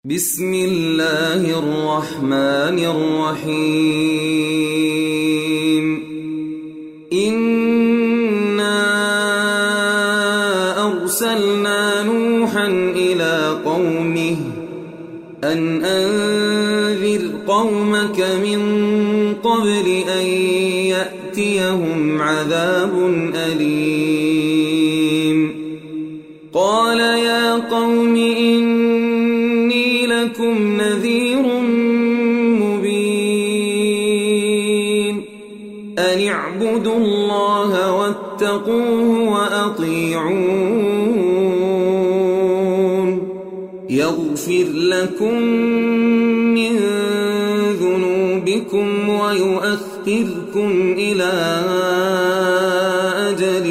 بسم الله الرحمن الرحيم إنا أرسلنا نوحا إلى قومه أن أنذر قومك من قبل أن يأتيهم عذاب أليم قال يا قوم إني لكم نذير مبين أن اعبدوا الله واتقوه وأطيعون يغفر لكم من ذنوبكم ويؤخركم إلى أجل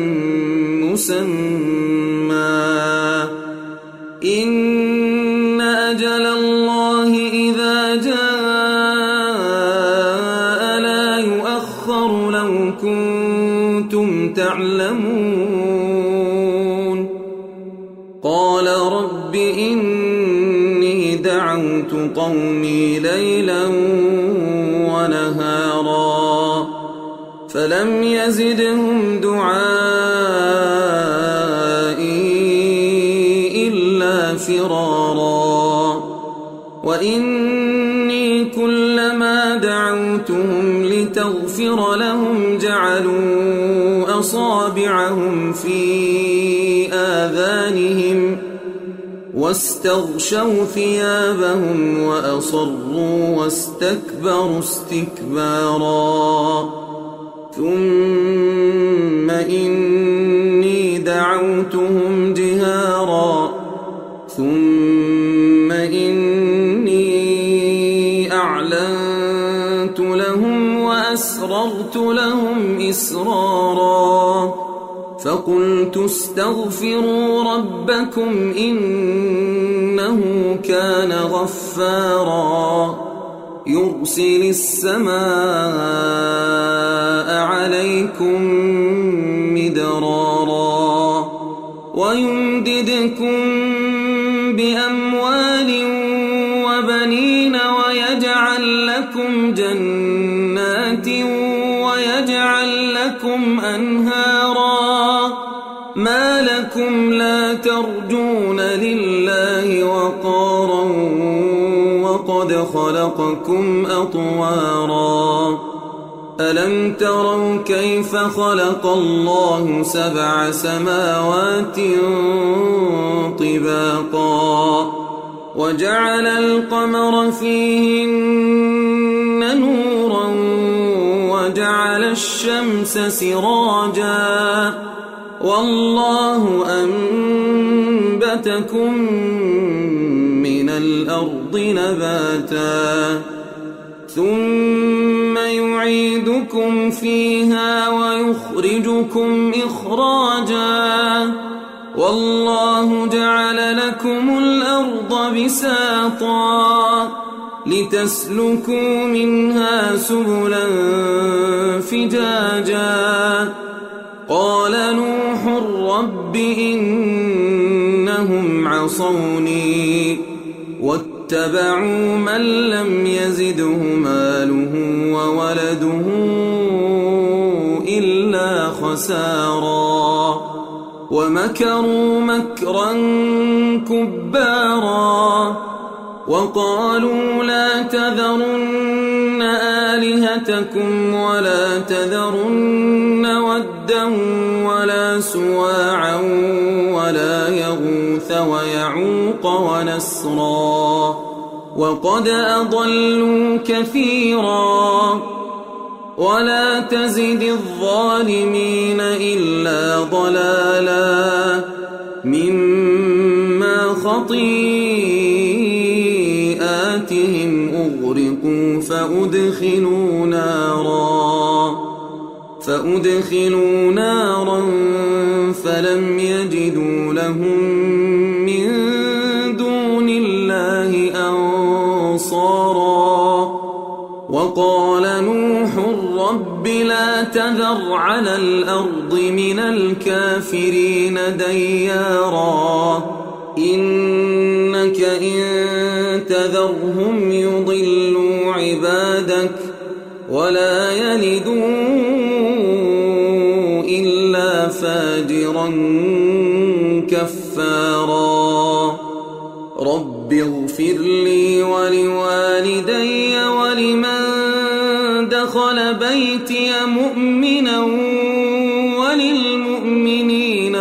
مسمى إن أجل الله إذا جاء لا يؤخر لو كنتم تعلمون قال رب إني دعوت قومي ليلا ونهارا فلم يزدهم دعائي إلا فرارا وإني كلما دعوتهم لتغفر لهم جعلوا أصابعهم في آذانهم واستغشوا ثيابهم وأصروا واستكبروا استكبارا ثم إني دعوتهم جهارا ثم إني أعلنت لهم وأسررت لهم إسرارا فقلت استغفروا ربكم إنه كان غفارا يرسل السماء عليكم مدرارا ويمددكم بأموال وبنين ويجعل لكم جنات ويجعل لكم أنهارا ما لكم لا ترجون لله وقارا وقد خلقكم أطوارا ألم تروا كيف خلق الله 7 سماوات طباقا وجعل القمر فيهن نورا وجعل الشمس سراجا والله أنبتكم من الأرض نباتا ثم يعيدكم فيها ويخرجكم إخراجا والله جعل لكم الأرض بساطا لتسلكوا منها سبلا فجاجا قال نوح رب إنهم عصوني واتبعوا من لم يزده ماله وولده إلا خسارا ومكروا مكرا كبارا وقالوا لا تذرن آلهتكم ولا تذرن ودا ولا سواعا ولا يغوث ويعوق ونسرا وقد أضلوا كثيرا ولا تزد الظالمين إلا ضلالا مما خطيئاتهم أغرقوا فأدخلوا نارا فلم يجدوا لهم من دون الله أنصارا وقال نوح رب لا تذر على الأرض من الكافرين ديارا إنك ربك إن تذرهم يضلوا عبادك ولا يلدوا إلا فاجرا كفارا رب اغفر لي ولوالدي ولمن دخل بيتي مؤمنا وللمؤمنين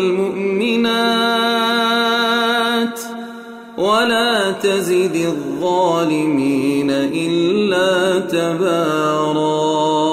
والمؤمنات ولا تزد الظالمين إلا تباراً.